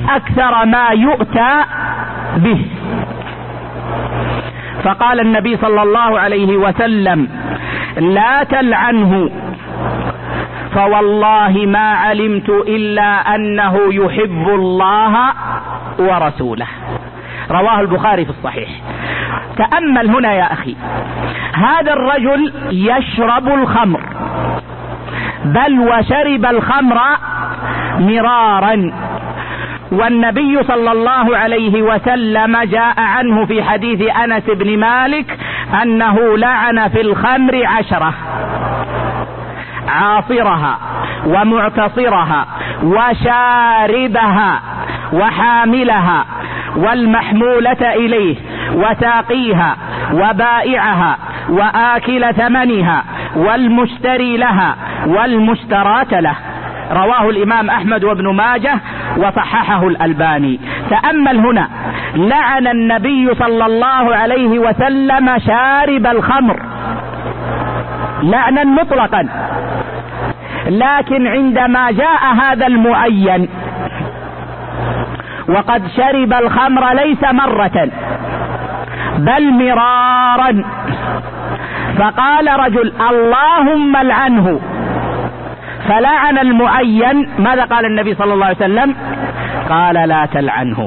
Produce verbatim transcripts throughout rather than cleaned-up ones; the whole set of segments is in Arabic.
أكثر ما يؤتى به. فقال النبي صلى الله عليه وسلم: لا تلعنه، فوالله ما علمت إلا أنه يحب الله ورسوله. رواه البخاري في الصحيح. تأمل هنا يا أخي، هذا الرجل يشرب الخمر، بل وشرب الخمر مرارا، والنبي صلى الله عليه وسلم جاء عنه في حديث أنس بن مالك أنه لعن في الخمر عشرة: عاصرها ومعتصرها وشاربها وحاملها والمحمولة إليه وساقيها وبائعها وآكل ثمنها والمشتري لها والمشترات له. رواه الإمام أحمد وابن ماجه وصححه الألباني. تأمل هنا، لعن النبي صلى الله عليه وسلم شارب الخمر لعنا مطلقا، لكن عندما جاء هذا المعين وقد شرب الخمر ليس مرة بل مرارا، فقال رجل: اللهم العنه، فلعن المعين. ماذا قال النبي صلى الله عليه وسلم؟ قال: لا تلعنه.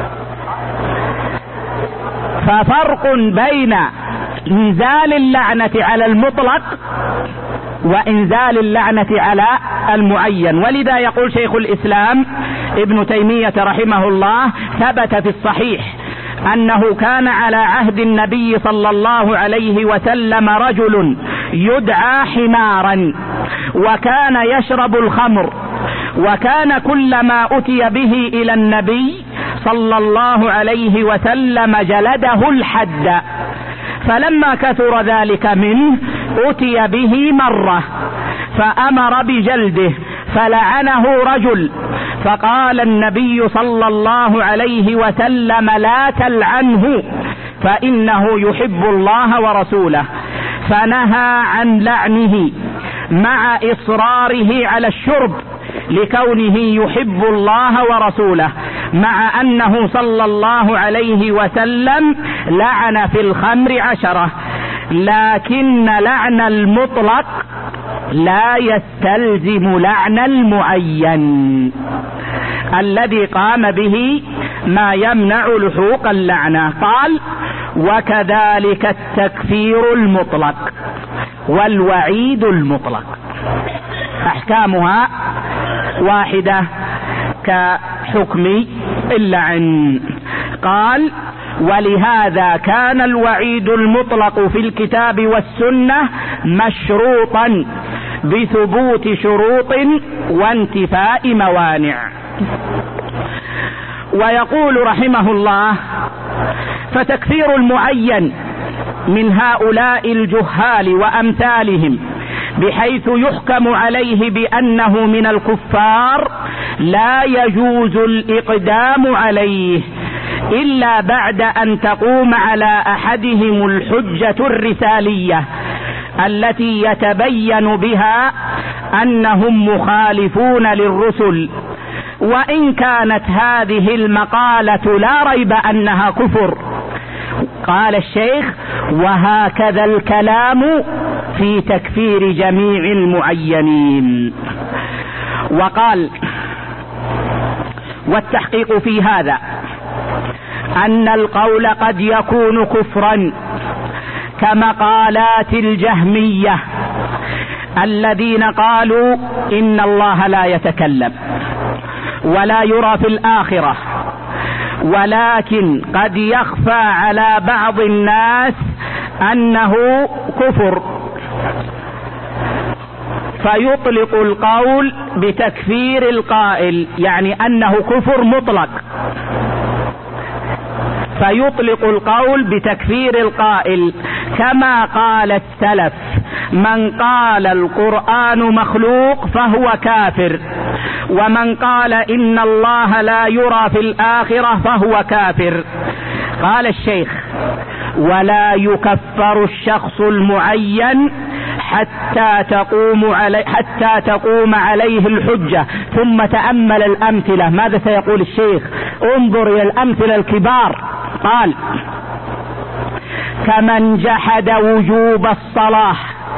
ففرق بين إنزال اللعنة على المطلق وإنزال اللعنة على المعين. ولذا يقول شيخ الإسلام ابن تيمية رحمه الله: ثبت في الصحيح أنه كان على عهد النبي صلى الله عليه وسلم رجل يدعى حمارا، وكان يشرب الخمر، وكان كلما أتي به إلى النبي صلى الله عليه وسلم جلده الحد، فلما كثر ذلك منه أتي به مرة فأمر بجلده، فلعنه رجل، فقال النبي صلى الله عليه وسلم: لا تلعنه فإنه يحب الله ورسوله، فنهى عن لعنه مع إصراره على الشرب لكونه يحب الله ورسوله، مع أنه صلى الله عليه وسلم لعن في الخمر عشرة، لكن لعن المطلق لا يستلزم لعن المعين الذي قام به ما يمنع لحوق اللعنة. قال: وكذلك التكفير المطلق والوعيد المطلق أحكامها واحدة كحكم اللعن. قال: ولهذا كان الوعيد المطلق في الكتاب والسنة مشروطا بثبوت شروط وانتفاء موانع. ويقول رحمه الله: فتكفير المعين من هؤلاء الجهال وأمثالهم بحيث يحكم عليه بأنه من الكفار لا يجوز الإقدام عليه إلا بعد أن تقوم على أحدهم الحجة الرسالية التي يتبين بها أنهم مخالفون للرسل، وإن كانت هذه المقالة لا ريب أنها كفر. قال الشيخ: وهكذا الكلام في تكفير جميع المعينين. وقال: والتحقيق في هذا أن القول قد يكون كفرا كمقالات الجهمية الذين قالوا إن الله لا يتكلم ولا يرى في الآخرة، ولكن قد يخفى على بعض الناس أنه كفر، فيطلق القول بتكفير القائل، يعني أنه كفر مطلق، فيطلق القول بتكفير القائل كما قال السلف: من قال القرآن مخلوق فهو كافر، ومن قال إن الله لا يرى في الآخرة فهو كافر. قال الشيخ: ولا يكفر الشخص المعين حتى تقوم علي حتى تقوم عليه الحجة. ثم تأمل الأمثلة، ماذا سيقول الشيخ؟ انظر إلى الأمثلة الكبار. قال: كمن جحد وجوب الصلاة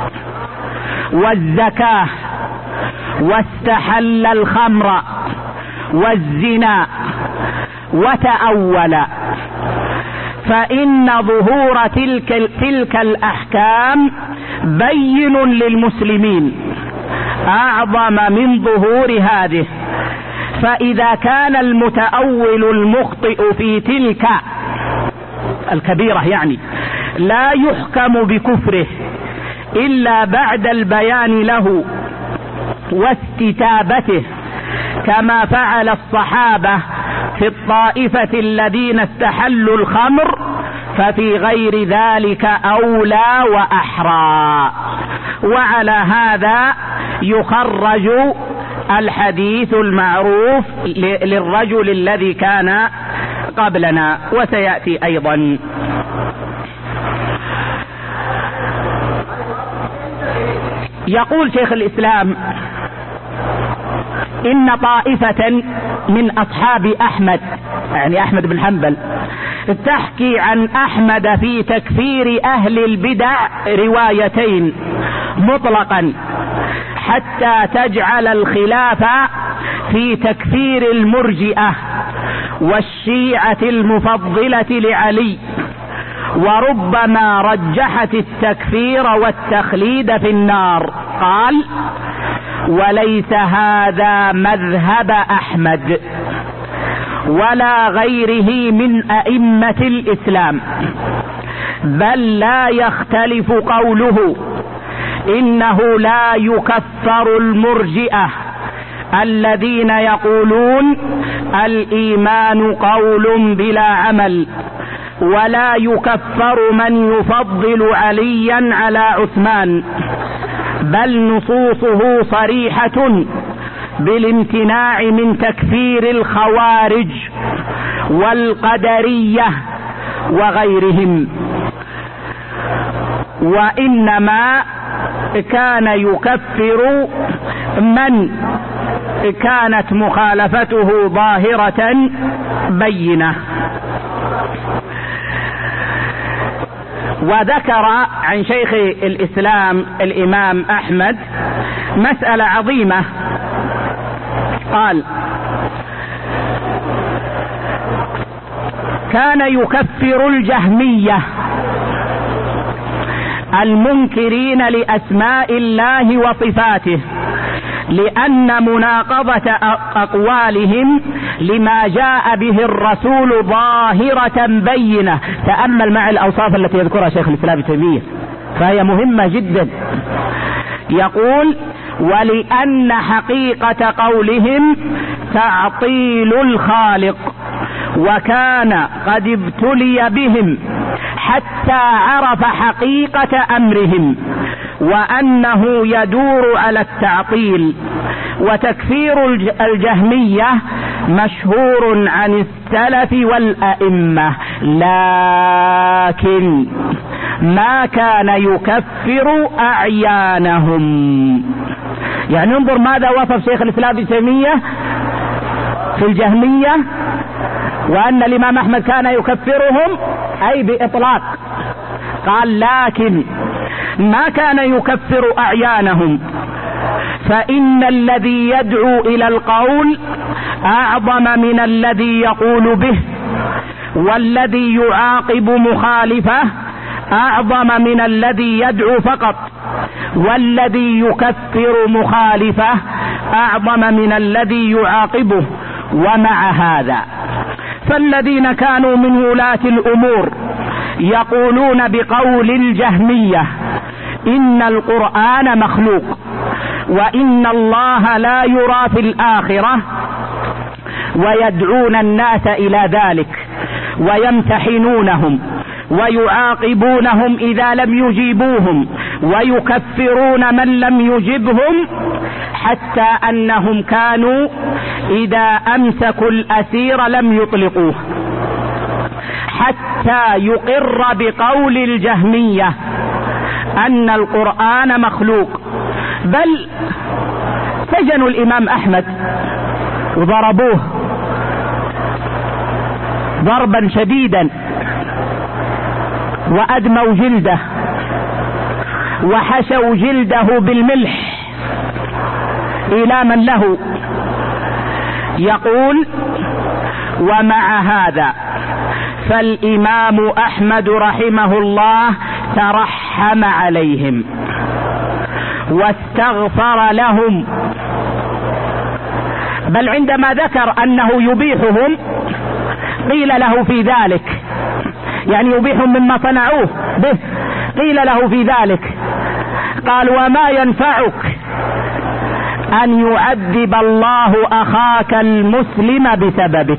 والزكاة واستحل الخمر والزنا وتأول، فإن ظهور تلك, تلك الأحكام بين للمسلمين أعظم من ظهور هذه. فإذا كان المتأول المخطئ في تلك الكبيرة يعني لا يحكم بكفره إلا بعد البيان له واستتابته، كما فعل الصحابة في الطائفة الذين استحلوا الخمر، ففي غير ذلك أولى وأحرى. وعلى هذا يخرج الحديث المعروف للرجل الذي كان قبلنا وسيأتي أيضا. يقول شيخ الإسلام: إن طائفة من أصحاب أحمد، يعني أحمد بن حنبل، تحكي عن أحمد في تكفير أهل البدع روايتين مطلقا، حتى تجعل الخلاف في تكفير المرجئة والشيعة المفضلة لعلي، وربما رجحت التكفير والتخليد في النار. قال: وليس هذا مذهب أحمد ولا غيره من أئمة الإسلام، بل لا يختلف قوله إنه لا يكفر المرجئة الذين يقولون الإيمان قول بلا عمل، ولا يكفر من يفضل عليا على عثمان، بل نصوصه صريحة بالامتناع من تكفير الخوارج والقدرية وغيرهم، وإنما كان يكفر من كانت مخالفته ظاهرة بينة. وذكر عن شيخ الإسلام الإمام أحمد مسألة عظيمة. قال: كان يكفر الجهمية المنكرين لأسماء الله وصفاته، لأن مناقضة أقوالهم لما جاء به الرسول ظاهرة بينة. تأمل مع الأوصاف التي يذكرها شيخ الإسلام ابن تيمية، فهي مهمة جدا. يقول: ولأن حقيقة قولهم تعطيل الخالق، وكان قد ابتلي بهم حتى عرف حقيقة أمرهم، وأنه يدور على التعطيل. وتكفير الجهمية مشهور عن السلف والأئمة، لكن ما كان يكفر أعيانهم. يعني انظر ماذا وصف شيخ الإسلام ابن تيمية في الجهمية، وأن الإمام أحمد كان يكفرهم أي بإطلاق. قال: لكن ما كان يكفر أعيانهم، فإن الذي يدعو إلى القول أعظم من الذي يقول به، والذي يعاقب مخالفه أعظم من الذي يدعو فقط، والذي يكفر مخالفه أعظم من الذي يعاقبه. ومع هذا فالذين كانوا من ولاة الأمور يقولون بقول الجهمية إن القرآن مخلوق، وإن الله لا يرى في الآخرة، ويدعون الناس إلى ذلك، ويمتحنونهم ويعاقبونهم إذا لم يجيبوهم، ويكفرون من لم يجبهم، حتى أنهم كانوا إذا أمسكوا الأسير لم يطلقوه، حتى يقر بقول الجهمية أن القرآن مخلوق، بل سجنوا الإمام أحمد وضربوه ضربا شديدا وأدموا جلده وحشوا جلده بالملح إيلاما له. يقول: ومع هذا فالإمام أحمد رحمه الله ترحم عليهم واستغفر لهم، بل عندما ذكر أنه يبيحهم قيل له في ذلك، يعني يبيحهم مما صنعوه به، قيل له في ذلك قال: وما ينفعك أن يعذب الله أخاك المسلم بسببك،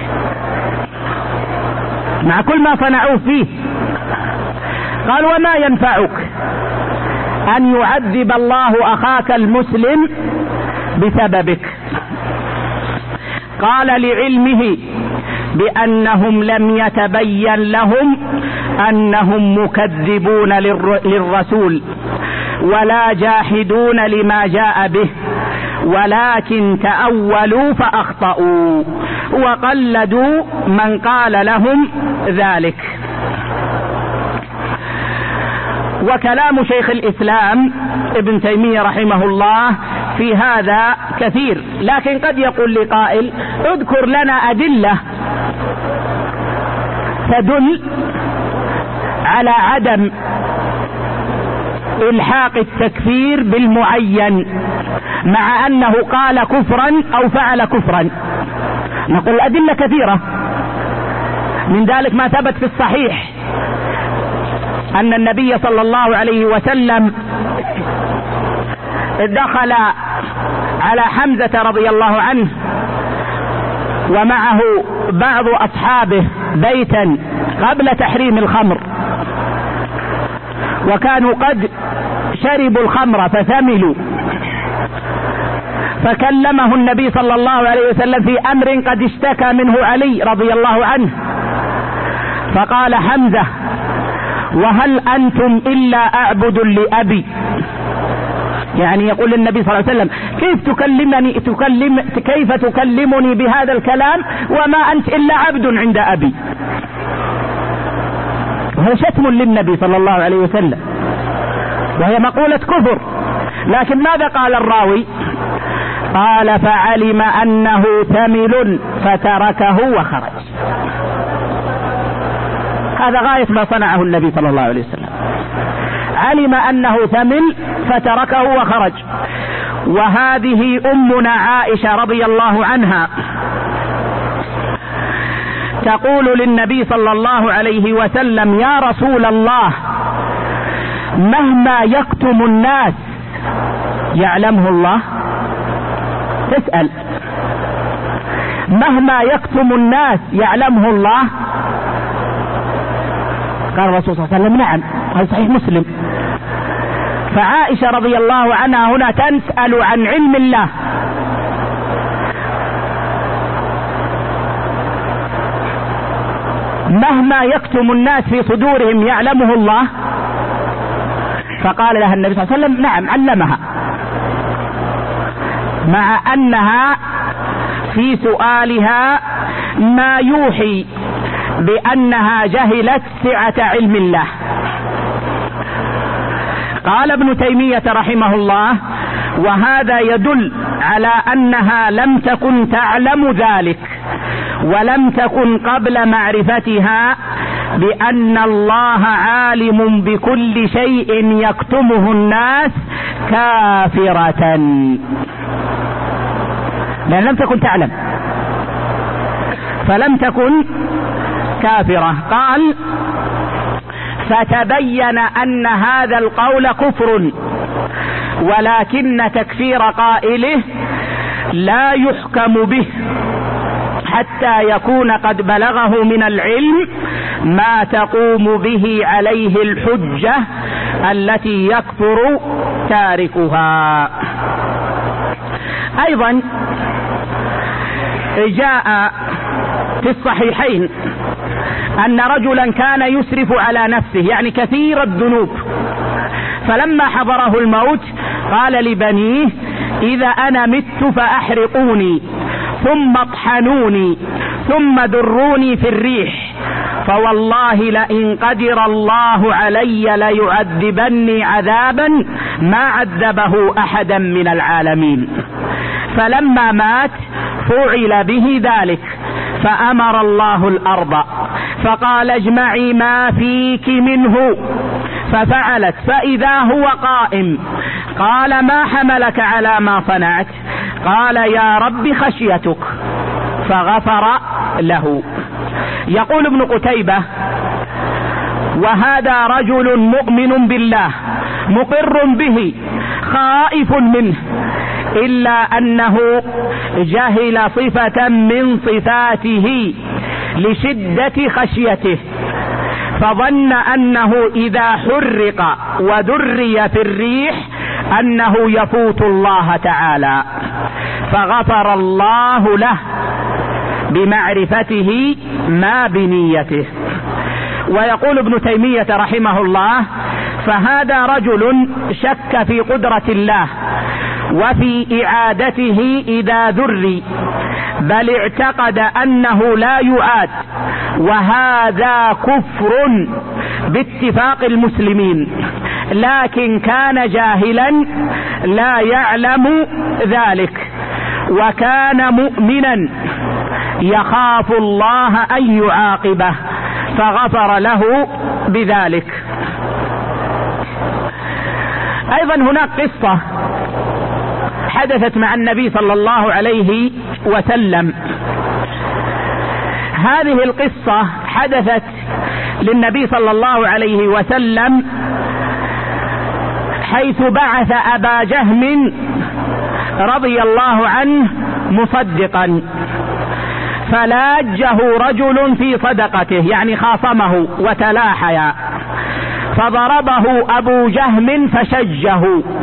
مع كل ما صنعوه فيه. قال: وما ينفعك أن يعذب الله أخاك المسلم بسببك. قال: لعلمه بأنهم لم يتبين لهم أنهم مكذبون للرسول ولا جاحدون لما جاء به، ولكن تأولوا فأخطأوا وقلدوا من قال لهم ذلك. وكلام شيخ الإسلام ابن تيمية رحمه الله في هذا كثير، لكن قد يقول لي قائل: اذكر لنا أدلة تدل على عدم إلحاق التكفير بالمعين مع أنه قال كفرا أو فعل كفرا. نقول الأدلة كثيرة، من ذلك ما ثبت في الصحيح أن النبي صلى الله عليه وسلم دخل على حمزة رضي الله عنه ومعه بعض أصحابه بيتا قبل تحريم الخمر، وكانوا قد شربوا الخمر فثملوا، فكلمه النبي صلى الله عليه وسلم في أمر قد اشتكى منه علي رضي الله عنه، فقال حمزة: وهل أنتم إلا أعبد لأبي؟ يعني يقول النبي صلى الله عليه وسلم: كيف تكلمني تكلم كيف تكلمني بهذا الكلام وما أنت إلا عبد عند أبي؟ وهذا شتم للنبي صلى الله عليه وسلم، وهي مقولة كفر. لكن ماذا قال الراوي؟ قال: فعلم أنه ثمل فتركه وخرج. هذا غاية ما صنعه النبي صلى الله عليه وسلم، علم أنه ثمل فتركه وخرج. وهذه أمنا عائشة رضي الله عنها تقول للنبي صلى الله عليه وسلم: يا رسول الله، مهما يكتم الناس يعلمه الله. تسأل: مهما يكتم الناس يعلمه الله؟ قال الرسول صلى الله عليه وسلم: نعم. هذا صحيح مسلم. فعائشة رضي الله عنها هنا تسأل عن علم الله، مهما يكتم الناس في صدورهم يعلمه الله. فقال لها النبي صلى الله عليه وسلم: نعم، علمها، مع أنها في سؤالها ما يوحي بأنها جهلت سعة علم الله. قال ابن تيمية رحمه الله: وهذا يدل على أنها لم تكن تعلم ذلك، ولم تكن قبل معرفتها بأن الله عالم بكل شيء يكتمه الناس كافرة، لأن لم تكن تعلم فلم تكن كافرة. قال: فتبين أن هذا القول كفر، ولكن تكفير قائله لا يحكم به حتى يكون قد بلغه من العلم ما تقوم به عليه الحجة التي يكفر تاركها. أيضا جاء في الصحيحين أن رجلا كان يسرف على نفسه، يعني كثير الذنوب، فلما حضره الموت قال لبنيه: إذا أنا مت فأحرقوني ثم اطحنوني ثم دروني في الريح، فوالله لئن قدر الله علي ليعذبني عذابا ما عذبه أحدا من العالمين. فلما مات فعل به ذلك، فأمر الله الأرض فقال: اجمعي ما فيك منه، ففعلت فإذا هو قائم. قال: ما حملك على ما صنعت؟ قال: يا رب خشيتك، فغفر له. يقول ابن قتيبة: وهذا رجل مؤمن بالله مقر به خائف منه، إلا أنه جهل صفة من صفاته لشدة خشيته، فظن أنه إذا حرق ودري في الريح أنه يفوت الله تعالى، فغفر الله له بمعرفته ما بنيته. ويقول ابن تيمية رحمه الله: فهذا رجل شك في قدرة الله وفي إعادته إذا ذري، بل اعتقد أنه لا يعاد، وهذا كفر باتفاق المسلمين، لكن كان جاهلا لا يعلم ذلك، وكان مؤمنا يخاف الله أن يعاقبه، فغفر له بذلك. أيضا هناك قصة حدثت مع النبي صلى الله عليه وسلم. هذه القصة حدثت للنبي صلى الله عليه وسلم حيث بعث أبا جهم رضي الله عنه مصدقا، فلاجه رجل في صدقته، يعني خاصمه وتلاحيا، فضربه أبو جهم فشجه،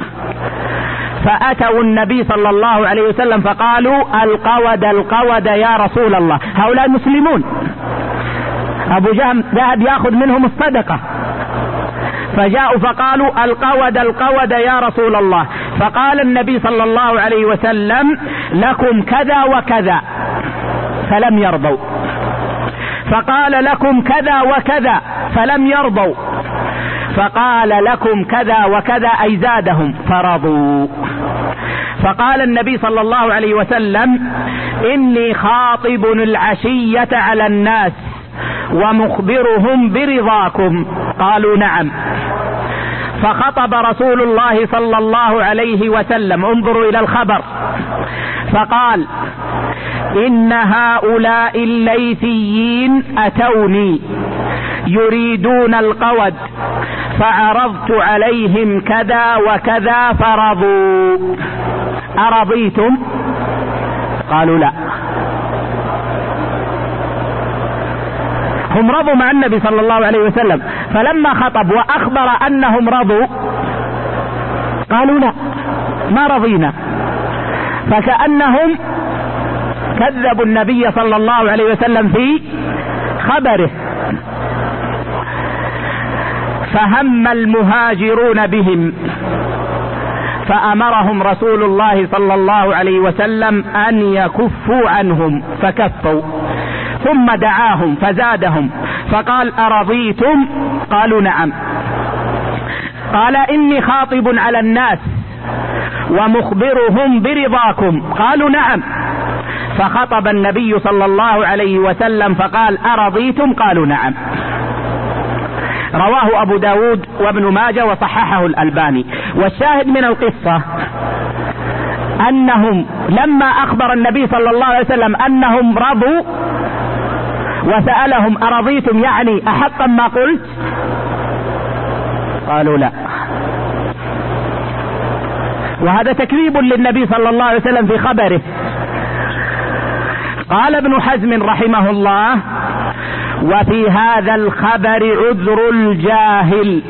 فأتوا النبي صلى الله عليه وسلم فقالوا: القود القود يا رسول الله. هؤلاء مسلمون، أبو جهم ذهب يأخذ منهم الصدقة، فجاءوا فقالوا: القود القود يا رسول الله. فقال النبي صلى الله عليه وسلم: لكم كذا وكذا، فلم يرضوا. فقال: لكم كذا وكذا، فلم يرضوا. فقال: لكم كذا وكذا، أي زادهم، فرضوا. فقال النبي صلى الله عليه وسلم: إني خاطب العشية على الناس ومخبرهم برضاكم. قالوا: نعم. فخطب رسول الله صلى الله عليه وسلم، انظروا إلى الخبر، فقال: إن هؤلاء الليثيين أتوني يريدون القود، فعرضت عليهم كذا وكذا فرضوا، أرضيتم؟ قالوا: لا. هم رضوا مع النبي صلى الله عليه وسلم، فلما خطب وأخبر أنهم رضوا قالوا: لا، ما رضينا. فكأنهم كذبوا النبي صلى الله عليه وسلم في خبره. فهم المهاجرون بهم، فأمرهم رسول الله صلى الله عليه وسلم أن يكفوا عنهم، فكفوا، ثم دعاهم فزادهم، فقال: أرضيتم؟ قالوا: نعم. قال: إني خاطب على الناس ومخبرهم برضاكم. قالوا: نعم. فخطب النبي صلى الله عليه وسلم فقال: أرضيتم؟ قالوا: نعم. رواه أبو داود وابن ماجه وصححه الألباني. والشاهد من القصة أنهم لما أخبر النبي صلى الله عليه وسلم أنهم رضوا وسألهم: أرضيتم يعني أحقا ما قلت؟ قالوا: لا. وهذا تكذيب للنبي صلى الله عليه وسلم في خبره. قال ابن حزم رحمه الله: وفي هذا الخبر عذر الجاهل،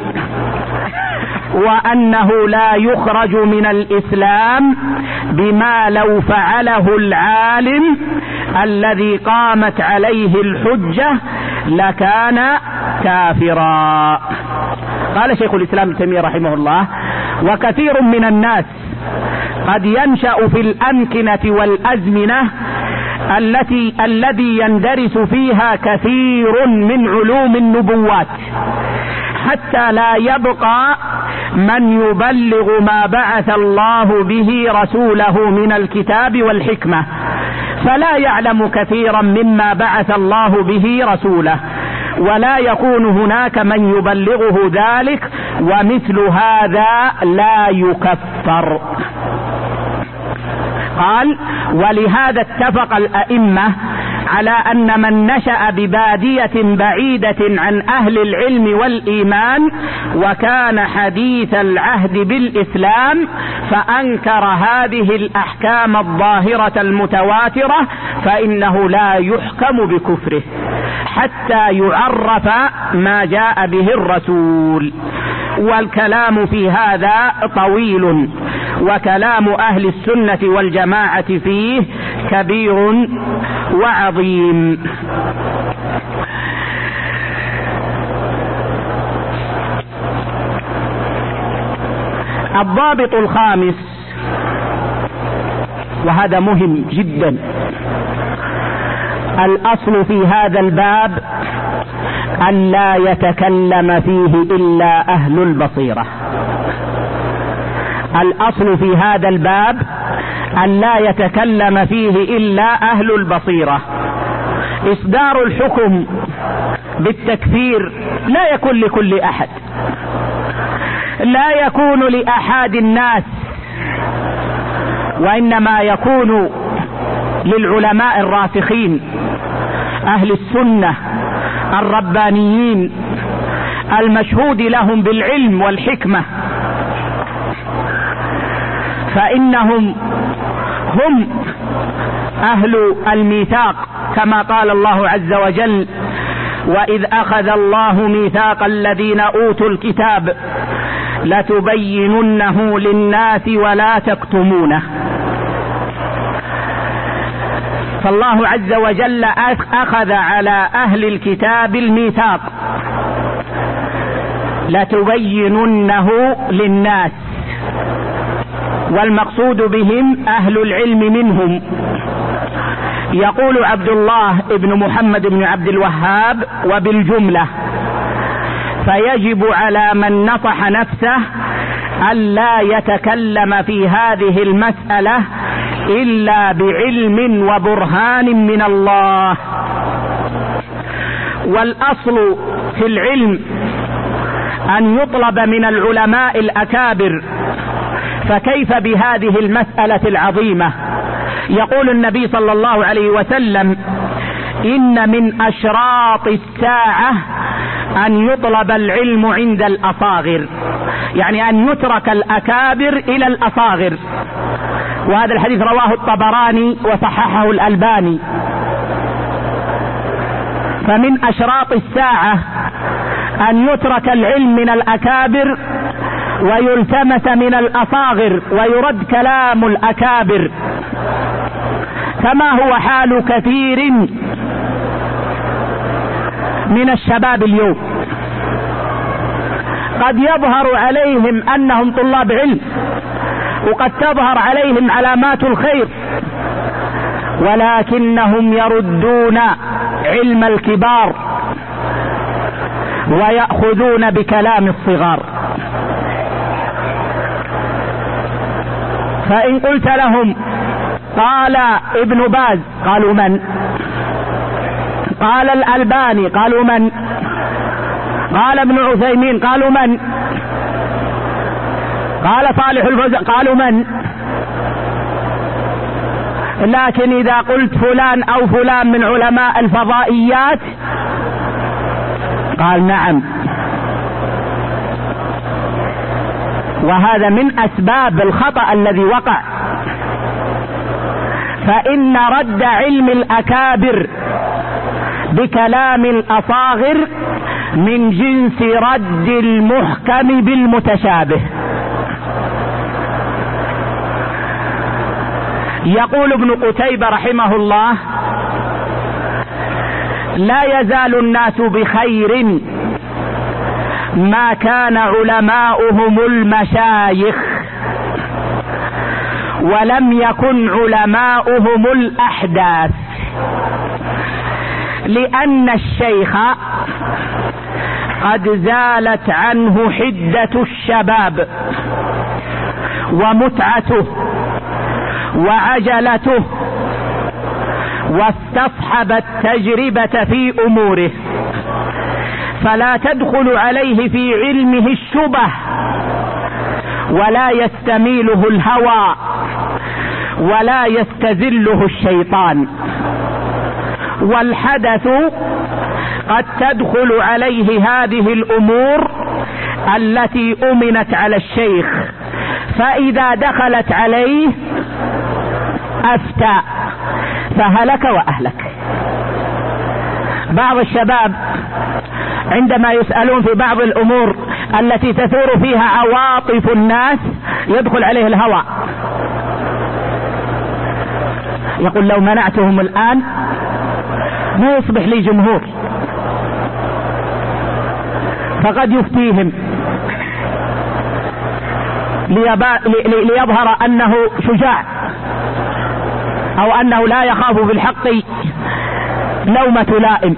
وأنه لا يخرج من الإسلام بما لو فعله العالم الذي قامت عليه الحجة لكان كافرا. قال شيخ الإسلام ابن تيمية رحمه الله: وكثير من الناس قد ينشأ في الأمكنة والأزمنة التي الذي يندرس فيها كثير من علوم النبوات حتى لا يبقى من يبلغ ما بعث الله به رسوله من الكتاب والحكمة، فلا يعلم كثيرا مما بعث الله به رسوله، ولا يكون هناك من يبلغه ذلك، ومثل هذا لا يكفر. قال: ولهذا اتفق الأئمة على أن من نشأ ببادية بعيدة عن أهل العلم والإيمان وكان حديث العهد بالإسلام فأنكر هذه الأحكام الظاهرة المتواترة فإنه لا يحكم بكفره حتى يعرف ما جاء به الرسول. والكلام في هذا طويل، وكلام أهل السنة والجماعة فيه كبير وعظيم. الضابط الخامس، وهذا مهم جدا: الأصل في هذا الباب أن لا يتكلم فيه إلا أهل البصيرة. الأصل في هذا الباب أن لا يتكلم فيه إلا أهل البصيرة. إصدار الحكم بالتكفير لا يكون لكل أحد، لا يكون لأحد الناس، وإنما يكون للعلماء الراسخين أهل السنة الربانيين المشهود لهم بالعلم والحكمة، فإنهم هم أهل الميثاق، كما قال الله عز وجل: وإذ أخذ الله ميثاق الذين أوتوا الكتاب لتبيننه للناس ولا تكتمونه. فالله عز وجل أخذ على أهل الكتاب الميثاق لتبيننه للناس، والمقصود بهم أهل العلم منهم. يقول عبد الله بن محمد بن عبد الوهاب: وبالجملة فيجب على من نصح نفسه ألا يتكلم في هذه المسألة إلا بعلم وبرهان من الله. والأصل في العلم أن يطلب من العلماء الأكابر، فكيف بهذه المسألة العظيمة؟ يقول النبي صلى الله عليه وسلم: إن من أشراط الساعة أن يطلب العلم عند الأصاغر، يعني أن يترك الأكابر إلى الأصاغر. وهذا الحديث رواه الطبراني وصححه الألباني. فمن أشراط الساعة أن يترك العلم من الأكابر ويلتمس من الأصاغر ويرد كلام الأكابر، كما هو حال كثير من الشباب اليوم. قد يظهر عليهم أنهم طلاب علم، وقد تظهر عليهم علامات الخير، ولكنهم يردون علم الكبار ويأخذون بكلام الصغار. فإن قلت لهم: قال ابن باز، قالوا: من؟ قال الألباني، قالوا: من؟ قال ابن عثيمين، قالوا: من؟ قال صالح الفوزان، قالوا: من؟ لكن إذا قلت فلان أو فلان من علماء الفضائيات، قال: نعم. وهذا من أسباب الخطأ الذي وقع. فإن رد علم الأكابر بكلام الأصاغر من جنس رد المحكم بالمتشابه. يقول ابن قتيبة رحمه الله: لا يزال الناس بخير ما كان علماؤهم المشايخ، ولم يكن علماؤهم الأحداث، لأن الشيخ قد زالت عنه حدة الشباب ومتعته وعجلته، واستصحب التجربة في أموره، فلا تدخل عليه في علمه الشبه، ولا يستميله الهوى، ولا يستذله الشيطان. والحدث قد تدخل عليه هذه الأمور التي أمنت على الشيخ، فإذا دخلت عليه أفتى فهلك وأهلك. بعض الشباب عندما يسألون في بعض الأمور التي تثور فيها عواطف الناس يدخل عليه الهوى، يقول لو منعتهم الآن ما يصبح لي جمهور، فقد يفتيهم ليظهر أنه شجاع، أو أنه لا يخاف بالحق لومة لائم.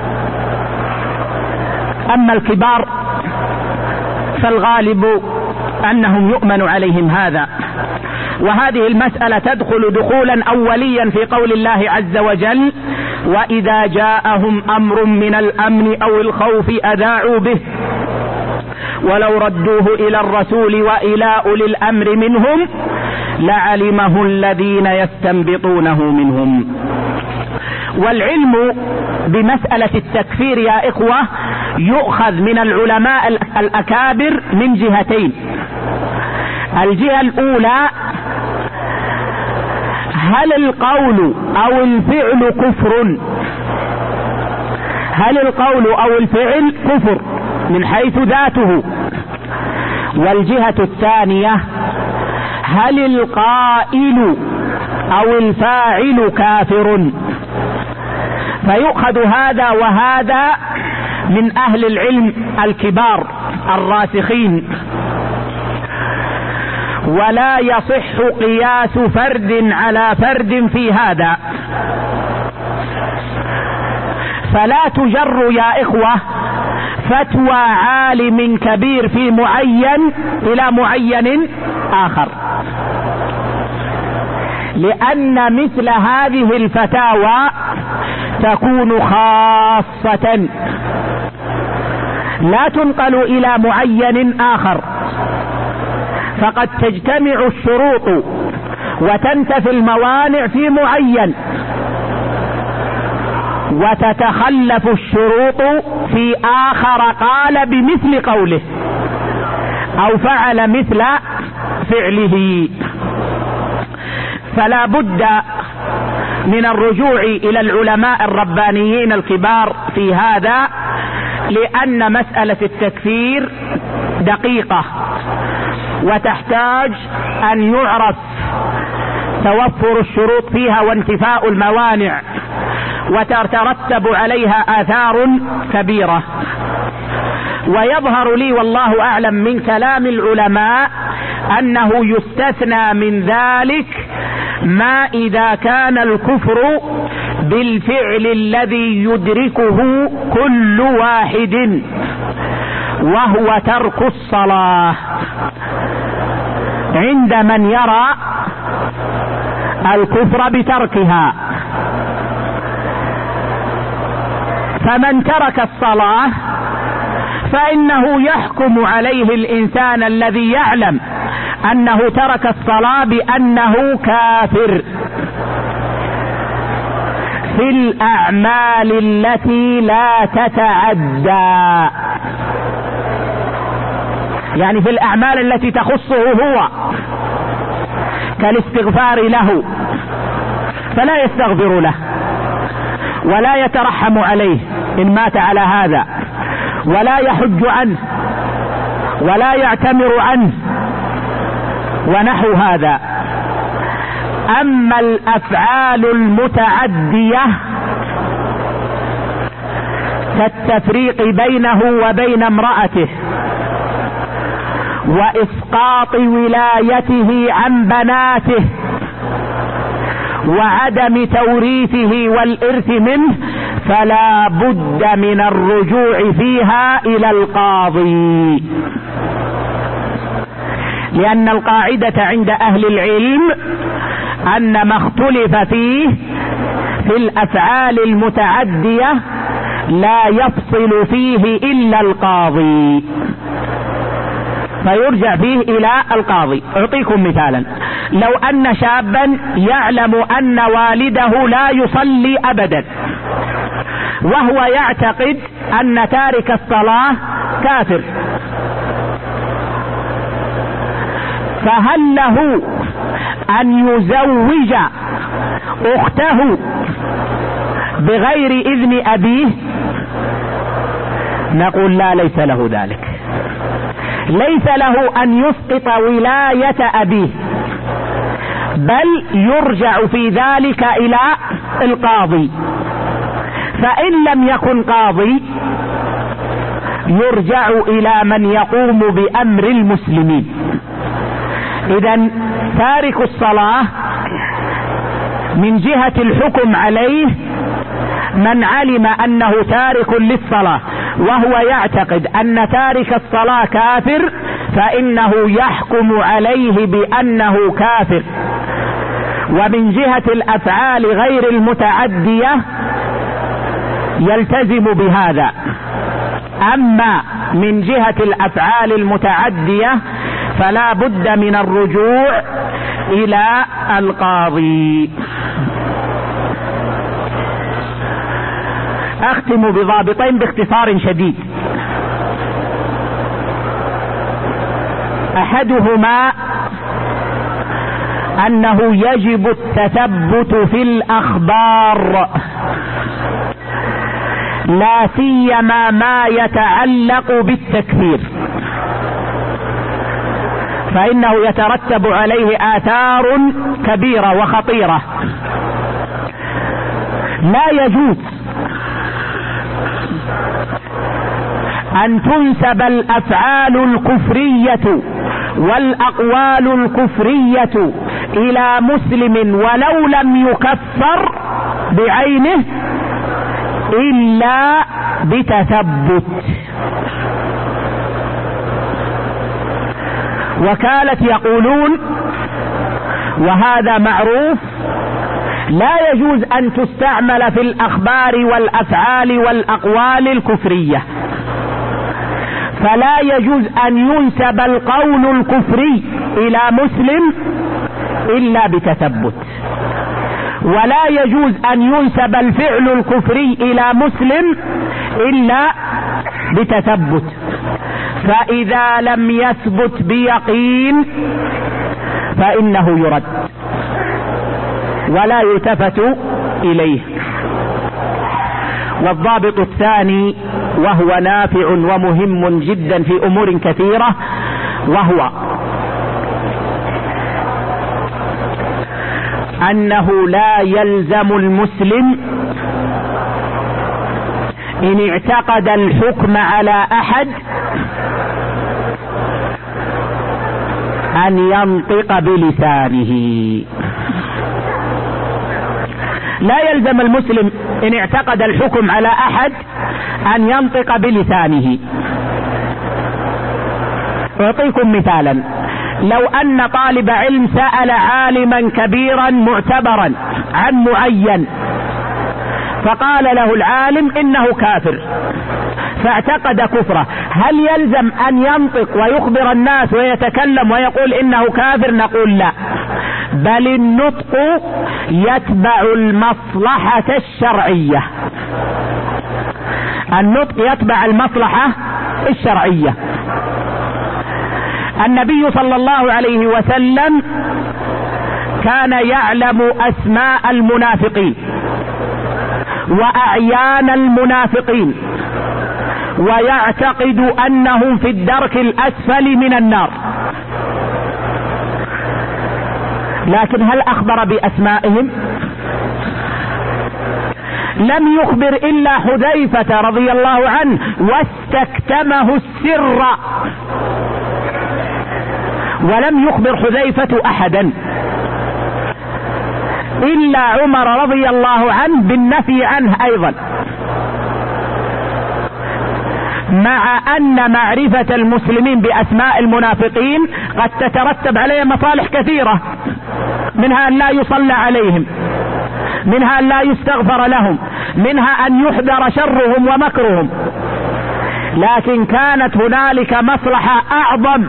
أما الكبار فالغالب أنهم يؤمن عليهم هذا. وهذه المسألة تدخل دخولا أوليا في قول الله عز وجل: وإذا جاءهم أمر من الأمن أو الخوف أذاعوا به ولو ردوه إلى الرسول وإلى أولي الأمر منهم لعلمه الذين يستنبطونه منهم. والعلم بمسألة التكفير يا إخوة يؤخذ من العلماء الأكابر من جهتين. الجهة الأولى: هل القول أو الفعل كفر؟ هل القول أو الفعل كفر من حيث ذاته؟ والجهة الثانية: هل القائل أو الفاعل كافر؟ فيؤخذ هذا وهذا من أهل العلم الكبار الراسخين، ولا يصح قياس فرد على فرد في هذا. فلا تجر يا إخوة فتوى عالم كبير في معين إلى معين آخر، لأن مثل هذه الفتاوى تكون خاصة لا تنقل إلى معين آخر، فقد تجتمع الشروط وتنتفي الموانع في معين، وتتخلف الشروط في آخر قال بمثل قوله أو فعل مثل فعله. فلا بد من الرجوع إلى العلماء الربانيين الكبار في هذا، لأن مسألة التكفير دقيقة وتحتاج أن يعرف توفر الشروط فيها وانتفاء الموانع، وتترتب عليها آثار كبيرة. ويظهر لي والله أعلم من كلام العلماء أنه يستثنى من ذلك ما إذا كان الكفر بالفعل الذي يدركه كل واحد، وهو ترك الصلاة، عند من يرى الكفر بتركها. فمن ترك الصلاة فإنه يحكم عليه الإنسان الذي يعلم أنه ترك الصلاة بأنه كافر في الأعمال التي لا تتعدى، يعني في الأعمال التي تخصه هو كالاستغفار له، فلا يستغفر له ولا يترحم عليه إن مات على هذا، ولا يحج عنه ولا يعتمر عنه ونحو هذا. أما الأفعال المتعدية كالتفريق بينه وبين امرأته، وإسقاط ولايته عن بناته، وعدم توريثه والإرث منه، فلا بد من الرجوع فيها إلى القاضي. لأن القاعدة عند أهل العلم أن ما اختلف فيه في الأفعال المتعدية لا يفصل فيه إلا القاضي، فيرجع فيه إلى القاضي. أعطيكم مثالا: لو أن شابا يعلم أن والده لا يصلي أبدا، وهو يعتقد أن تارك الصلاة كافر، فهل له أن يزوج أخته بغير إذن أبيه؟ نقول لا، ليس له ذلك. ليس له أن يسقط ولاية أبيه، بل يرجع في ذلك إلى القاضي. فإن لم يكن قاضي يرجع إلى من يقوم بأمر المسلمين. إذن تارك الصلاة من جهة الحكم عليه من علم أنه تارك للصلاة وهو يعتقد أن تارك الصلاة كافر، فإنه يحكم عليه بأنه كافر. ومن جهة الأفعال غير المتعدية يلتزم بهذا. أما من جهة الأفعال المتعدية فلا بد من الرجوع إلى القاضي. أختم بضابطين باختصار شديد. أحدهما أنه يجب التثبت في الأخبار، لا سيما ما يتعلق بالتكفير، فإنه يترتب عليه آثار كبيرة وخطيرة. لا يجوز أن تنسب الأفعال الكفرية والأقوال الكفرية إلى مسلم ولو لم يكفر بعينه إلا بتثبت. وكالة يقولون، وهذا معروف، لا يجوز أن تستعمل في الأخبار والأفعال والأقوال الكفرية، فلا يجوز أن ينسب القول الكفري إلى مسلم إلا بتثبت، ولا يجوز أن ينسب الفعل الكفري إلى مسلم إلا بتثبت. فإذا لم يثبت بيقين فإنه يرد ولا يلتفت إليه. والضابط الثاني وهو نافع ومهم جدا في أمور كثيرة، وهو أنه لا يلزم المسلم إن اعتقد الحكم على أحد أن ينطق بلسانه. لا يلزم المسلم إن اعتقد الحكم على أحد أن ينطق بلسانه. أعطيكم مثالا: لو أن طالب علم سأل عالما كبيرا معتبرا عن معين، فقال له العالم إنه كافر، فاعتقد كفره، هل يلزم أن ينطق ويخبر الناس ويتكلم ويقول إنه كافر؟ نقول لا، بل النطق يتبع المصلحة الشرعية. النطق يتبع المصلحة الشرعية. النبي صلى الله عليه وسلم كان يعلم أسماء المنافقين وأعيان المنافقين، ويعتقد أنهم في الدرك الأسفل من النار، لكن هل أخبر بأسمائهم؟ لم يخبر إلا حذيفة رضي الله عنه، واستكتمه السر، ولم يخبر حذيفة أحدا إلا عمر رضي الله عنه بالنفي عنه أيضا، مع أن معرفة المسلمين بأسماء المنافقين قد تترتب عليها مصالح كثيرة، منها أن لا يصلى عليهم، منها أن لا يستغفر لهم، منها أن يحذر شرهم ومكرهم، لكن كانت هنالك مصلحة أعظم،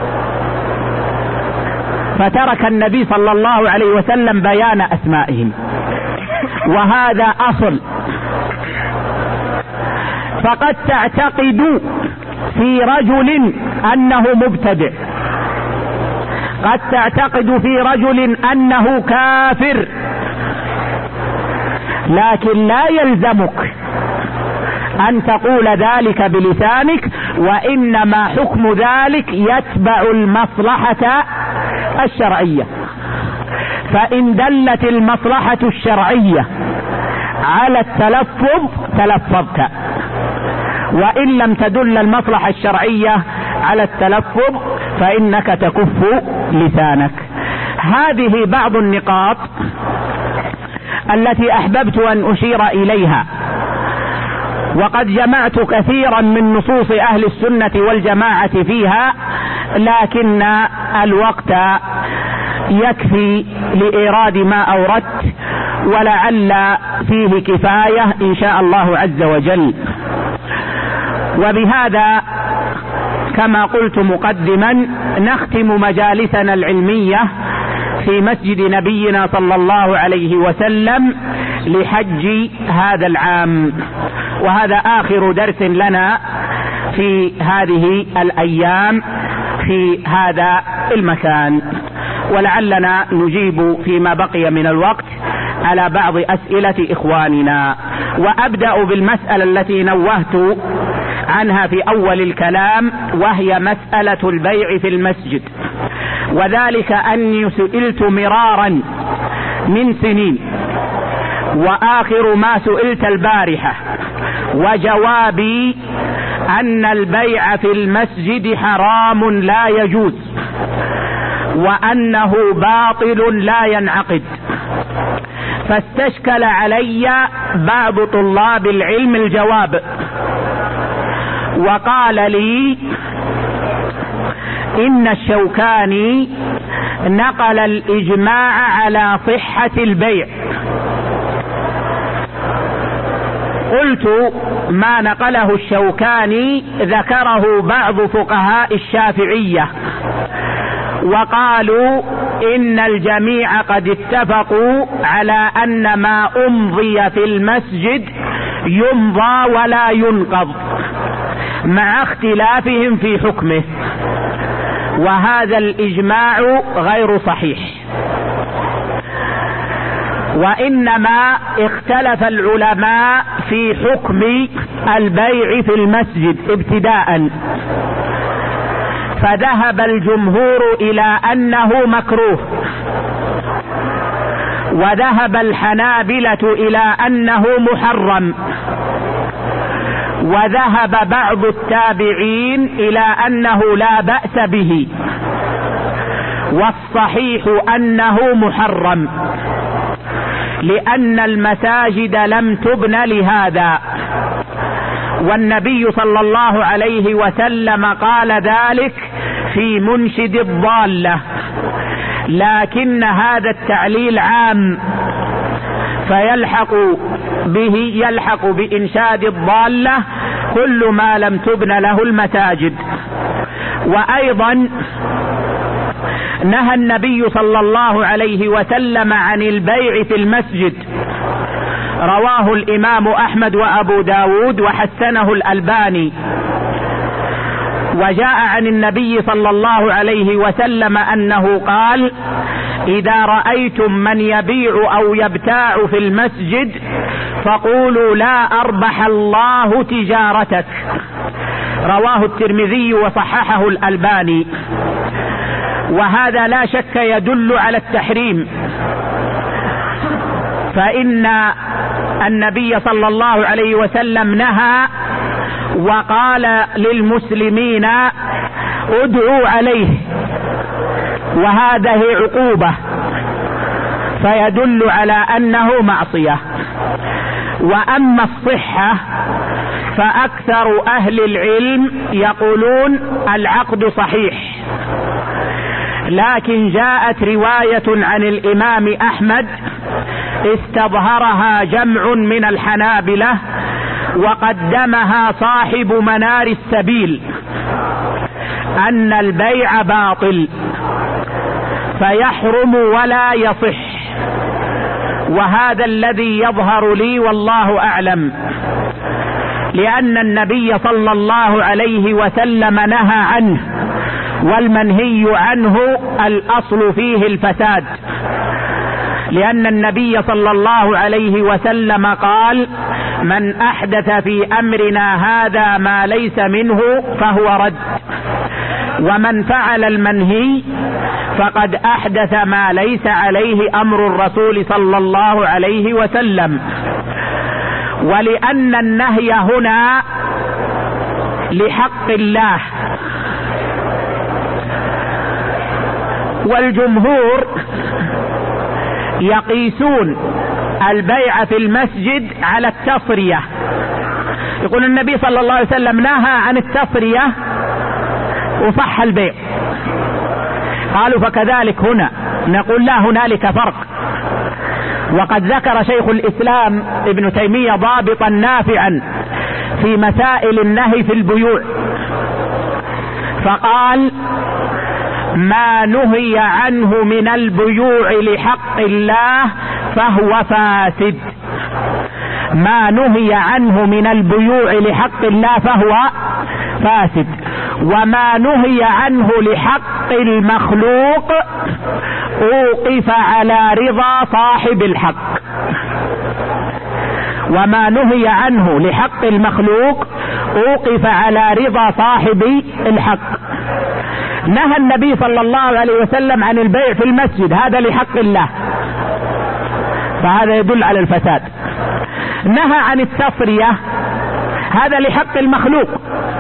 فترك النبي صلى الله عليه وسلم بيان أسمائهم، وهذا أصل. فقد تعتقد في رجل أنه مبتدع، قد تعتقد في رجل أنه كافر، لكن لا يلزمك أن تقول ذلك بلسانك، وإنما حكم ذلك يتبع المصلحة الشرعية. فإن دلت المصلحة الشرعية على التلفظ تلفظت، وإن لم تدل المصلحة الشرعية على التلفظ فإنك تكف لسانك. هذه بعض النقاط التي أحببت أن أشير إليها، وقد جمعت كثيرا من نصوص أهل السنة والجماعة فيها، لكن الوقت يكفي لإيراد ما أوردت، ولعل فيه كفاية إن شاء الله عز وجل. وبهذا كما قلت مقدما نختم مجالسنا العلمية في مسجد نبينا صلى الله عليه وسلم لحج هذا العام، وهذا آخر درس لنا في هذه الأيام في هذا المكان، ولعلنا نجيب فيما بقي من الوقت على بعض أسئلة إخواننا. وأبدأ بالمسألة التي نوهت عنها في أول الكلام، وهي مسألة البيع في المسجد، وذلك أني سئلت مرارا من سنين، وآخر ما سئلت البارحة، وجوابي أن البيع في المسجد حرام لا يجوز، وأنه باطل لا ينعقد. فاستشكل علي بعض طلاب العلم الجواب، وقال لي إن الشوكاني نقل الإجماع على صحة البيع. قلت ما نقله الشوكاني ذكره بعض فقهاء الشافعية، وقالوا إن الجميع قد اتفقوا على أن ما أمضي في المسجد يمضى ولا ينقض، مع اختلافهم في حكمه، وهذا الإجماع غير صحيح، وإنما اختلف العلماء في حكم البيع في المسجد ابتداء، فذهب الجمهور إلى أنه مكروه، وذهب الحنابلة إلى أنه محرم، وذهب بعض التابعين إلى أنه لا بأس به، والصحيح أنه محرم، لأن المساجد لم تبن لهذا، والنبي صلى الله عليه وسلم قال ذلك في منشد الضالة، لكن هذا التعليل عام، فيلحق به يلحق بإنشاد الضالة كل ما لم تبن له المساجد. وأيضا نهى النبي صلى الله عليه وسلم عن البيع في المسجد، رواه الإمام أحمد وأبو داود وحسنه الألباني. وجاء عن النبي صلى الله عليه وسلم أنه قال: إذا رأيتم من يبيع أو يبتاع في المسجد فقولوا لا أربح الله تجارتك، رواه الترمذي وصححه الألباني. وهذا لا شك يدل على التحريم، فإن النبي صلى الله عليه وسلم نهى وقال للمسلمين ادعوا عليه، وهذه عقوبة، فيدل على أنه معصية. وأما الصحة فأكثر أهل العلم يقولون العقد صحيح، لكن جاءت رواية عن الإمام أحمد استظهرها جمع من الحنابلة وقدمها صاحب منار السبيل أن البيع باطل فيحرم ولا يصح، وهذا الذي يظهر لي والله أعلم، لأن النبي صلى الله عليه وسلم نهى عنه، والمنهي عنه الأصل فيه الفساد، لأن النبي صلى الله عليه وسلم قال من أحدث في أمرنا هذا ما ليس منه فهو رد، ومن فعل المنهي فقد أحدث ما ليس عليه أمر الرسول صلى الله عليه وسلم. ولأن النهي هنا لحق الله، والجمهور يقيسون البيع في المسجد على التصرية، يقول النبي صلى الله عليه وسلم نهى عن التصرية وصح البيع، قالوا فكذلك هنا، نقول لا، هنالك فرق. وقد ذكر شيخ الإسلام ابن تيمية ضابطا نافعا في مسائل النهي في البيوع، فقال ما نهي عنه من البيوع لحق الله فهو فاسد، ما نهي عنه من البيوع لحق الله فهو فاسد، وما نهي عنه لحق المخلوق أوقف على رضا صاحب الحق، وما نهي عنه لحق المخلوق أوقف على رضا صاحب الحق. نهى النبي صلى الله عليه وسلم عن البيع في المسجد، هذا لحق الله، فهذا يدل على الفساد. نهى عن التصرية، هذا لحق المخلوق،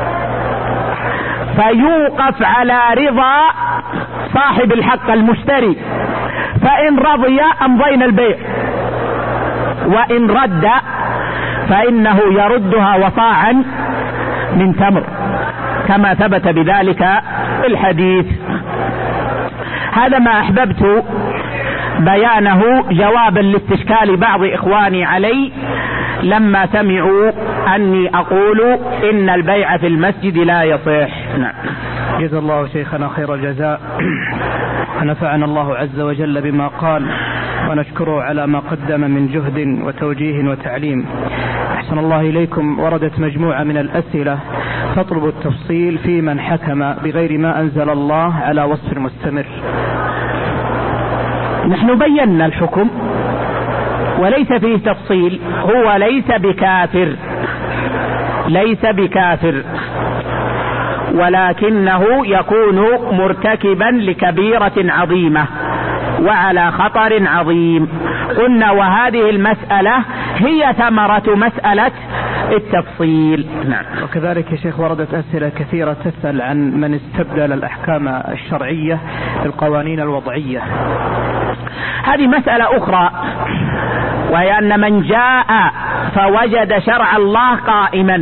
فيوقف على رضا صاحب الحق المشتري، فإن رضي أمضينا البيع، وإن رد فإنه يردها وصاعا من تمر كما ثبت بذلك الحديث. هذا ما أحببت بيانه جوابا لاستشكال بعض إخواني علي لما سمعوا أني أقول إن البيع في المسجد لا يصح. نعم. جزا الله شيخنا خير الجزاء، ونفعنا الله عز وجل بما قال، ونشكره على ما قدم من جهد وتوجيه وتعليم. أحسن الله إليكم. وردت مجموعة من الأسئلة تطلب التفصيل في من حكم بغير ما أنزل الله على وصف مستمر. نحن بينا الحكم وليس فيه تفصيل، هو ليس بكافر، ليس بكافر، ولكنه يكون مرتكبا لكبيرة عظيمة وعلى خطر عظيم. قلنا وهذه المسألة هي ثمرة مسألة التفصيل. نعم. وكذلك يا شيخ وردت أسئلة كثيرة تسأل عن من استبدل الأحكام الشرعية بالقوانين الوضعية. هذه مسألة أخرى، وهي أن من جاء فوجد شرع الله قائما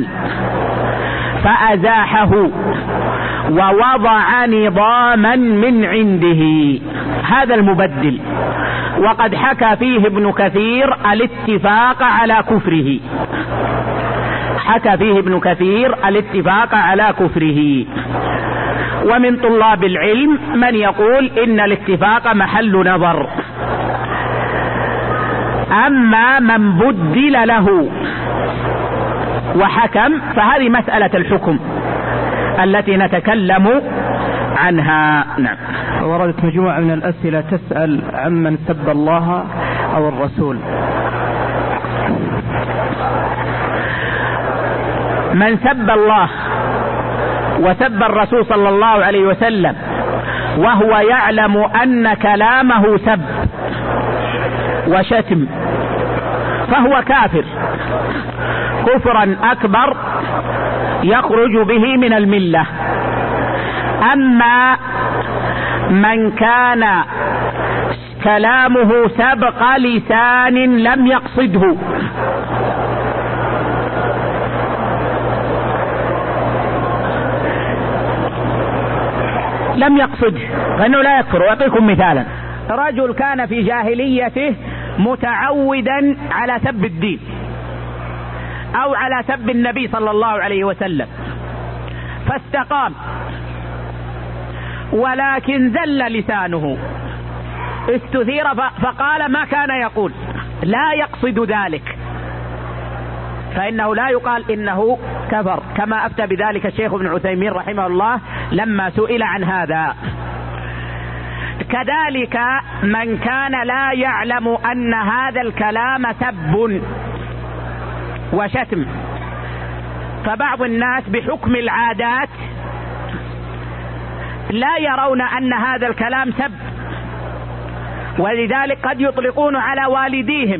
فأزاحه ووضع نظاما من عنده، هذا المبدل. وقد حكى فيه ابن كثير الاتفاق على كفره، حكى فيه ابن كثير الاتفاق على كفره. ومن طلاب العلم من يقول إن الاتفاق محل نظر. أما من بدل له وحكم فهذه مسألة الحكم التي نتكلم عنها. نعم. وردت مجموعة من الأسئلة تسأل عمن سب الله أو الرسول. من سب الله وسب الرسول صلى الله عليه وسلم وهو يعلم أن كلامه سب وشتم فهو كافر كفرا أكبر يخرج به من الملة. أما من كان كلامه سبق لسان لم يقصده لم يقصده فإنه لا يكفر. وأعطيكم مثالا: رجل كان في جاهليته متعودا على سب الدين أو على سب النبي صلى الله عليه وسلم، فاستقام ولكن زل لسانه، استثير فقال ما كان يقول، لا يقصد ذلك، فإنه لا يقال إنه كفر، كما أفتى بذلك الشيخ ابن عثيمين رحمه الله لما سئل عن هذا. كذلك من كان لا يعلم أن هذا الكلام سب وشتم، فبعض الناس بحكم العادات لا يرون أن هذا الكلام سب، ولذلك قد يطلقون على والديهم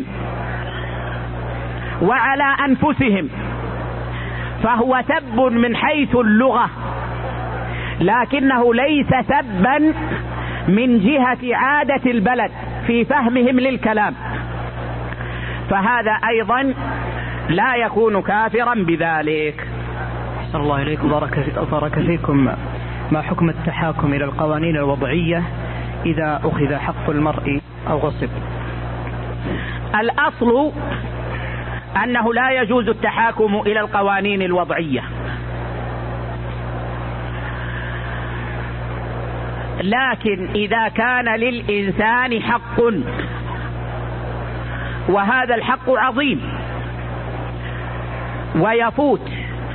وعلى أنفسهم، فهو سب من حيث اللغة، لكنه ليس سبا من جهة عادة البلد في فهمهم للكلام، فهذا أيضا لا يكون كافرا بذلك. أحسن الله إليكم، بارك فيكم. ما حكم التحاكم إلى القوانين الوضعية إذا أخذ حق المرء أو غصب؟ الأصل أنه لا يجوز التحاكم إلى القوانين الوضعية، لكن إذا كان للإنسان حق وهذا الحق عظيم ويفوت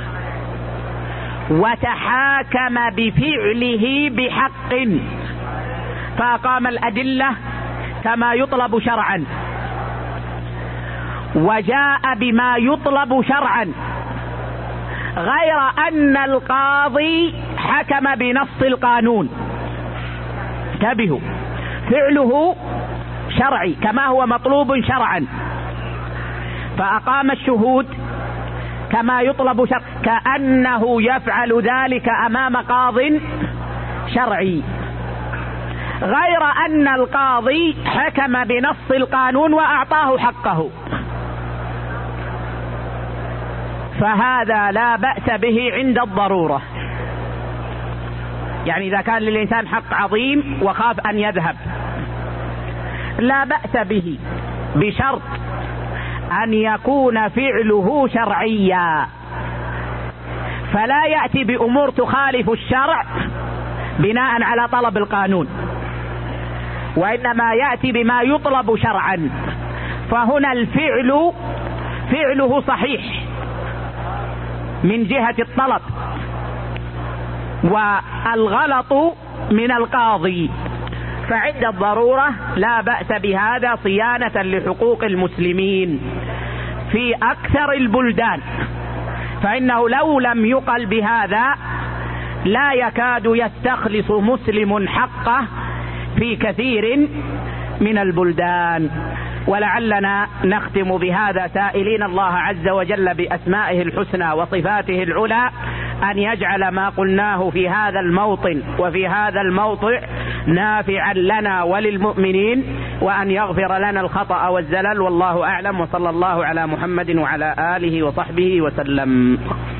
وتحاكم بفعله بحق فأقام الأدلة كما يطلب شرعا وجاء بما يطلب شرعا، غير أن القاضي حكم بنص القانون، انتبهوا، فعله شرعي كما هو مطلوب شرعا، فأقام الشهود كما يطلب شرعا كأنه يفعل ذلك أمام قاض شرعي، غير أن القاضي حكم بنص القانون وأعطاه حقه، فهذا لا بأس به عند الضرورة. يعني إذا كان للإنسان حق عظيم وخاف أن يذهب لا بأس به، بشرط أن يكون فعله شرعيا، فلا يأتي بأمور تخالف الشرع بناء على طلب القانون، وإنما يأتي بما يطلب شرعا، فهنا الفعل فعله صحيح من جهة الطلب، والغلط من القاضي، فعند الضرورة لا بأس بهذا صيانة لحقوق المسلمين في أكثر البلدان، فإنه لو لم يقل بهذا لا يكاد يستخلص مسلم حقه في كثير من البلدان. ولعلنا نختم بهذا سائلين الله عز وجل بأسمائه الحسنى وصفاته العلى أن يجعل ما قلناه في هذا الموطن وفي هذا الموضع نافعا لنا وللمؤمنين، وأن يغفر لنا الخطأ والزلل، والله أعلم، وصلى الله على محمد وعلى آله وصحبه وسلم.